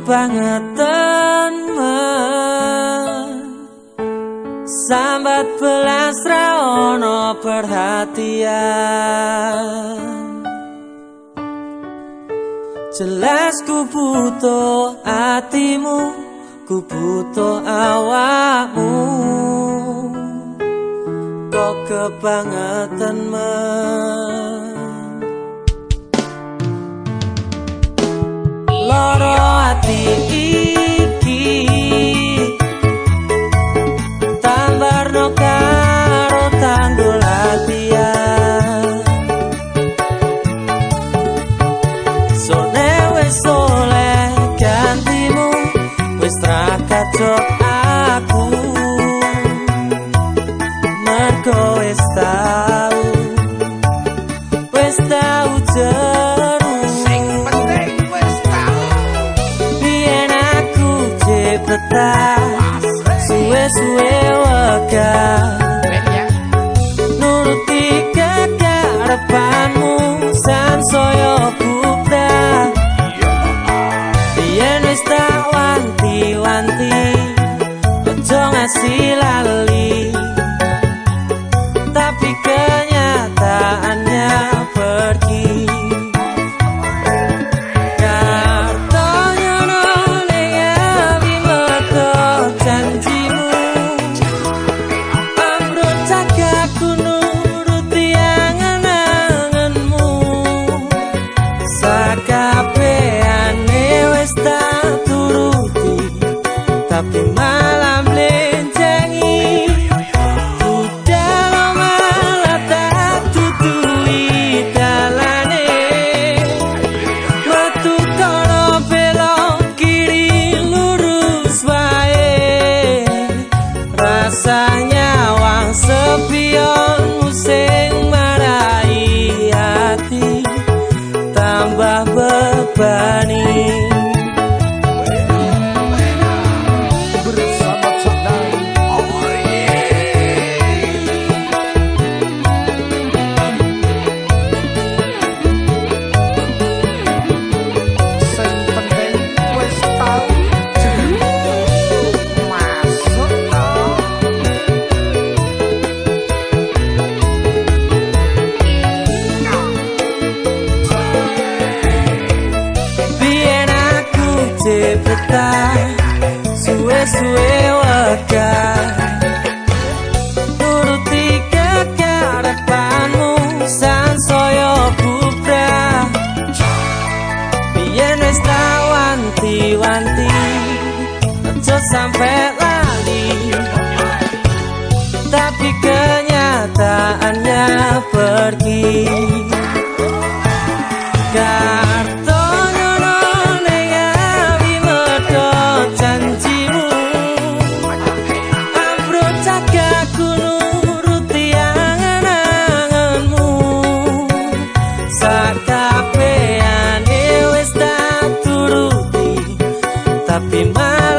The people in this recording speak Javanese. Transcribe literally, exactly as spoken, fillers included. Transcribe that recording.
kebangetan sambat belas ra ono perhatian. Jelas ku butuh hatimu, ku butuh awakmu. Kok kebangetan loro hati iki tambarno karo tanggul latihan. Sone wis oleh gantimu, wis ra kacok aku, mergo wis tau, wis tau jeru. Sing penting wis tau, biyen aku cepetan, suwe-suwe wegah nuruti kekarepanmu sansaya bubrah. Biyen wis tak wanti-wanti ojo ngasih lali, tapi kenyataannya pergi. Kartonya nolenya bimeto janjimu, ambruk jagaku nuruti angen-angenmu. Sakabehane wis tak turuti, tapi malah mlencengi. Budal malah tak tutui dalane, metu kono belok kiri lurus wae. Rasanya wang sepionmu sing marai hati tambah bebani. Cepetan, suwe-suwe wegah nuruti kekarepanmu sansaya bubrah. Biyen wis tak wanti-wanti ojo sampe lali, tapi kenyataannya pergi. Kartonya nolenya bimeto janjimu, ambruk jagaku nuruti angen-angenmu. Sakabehane wis tak turuti, tapi malah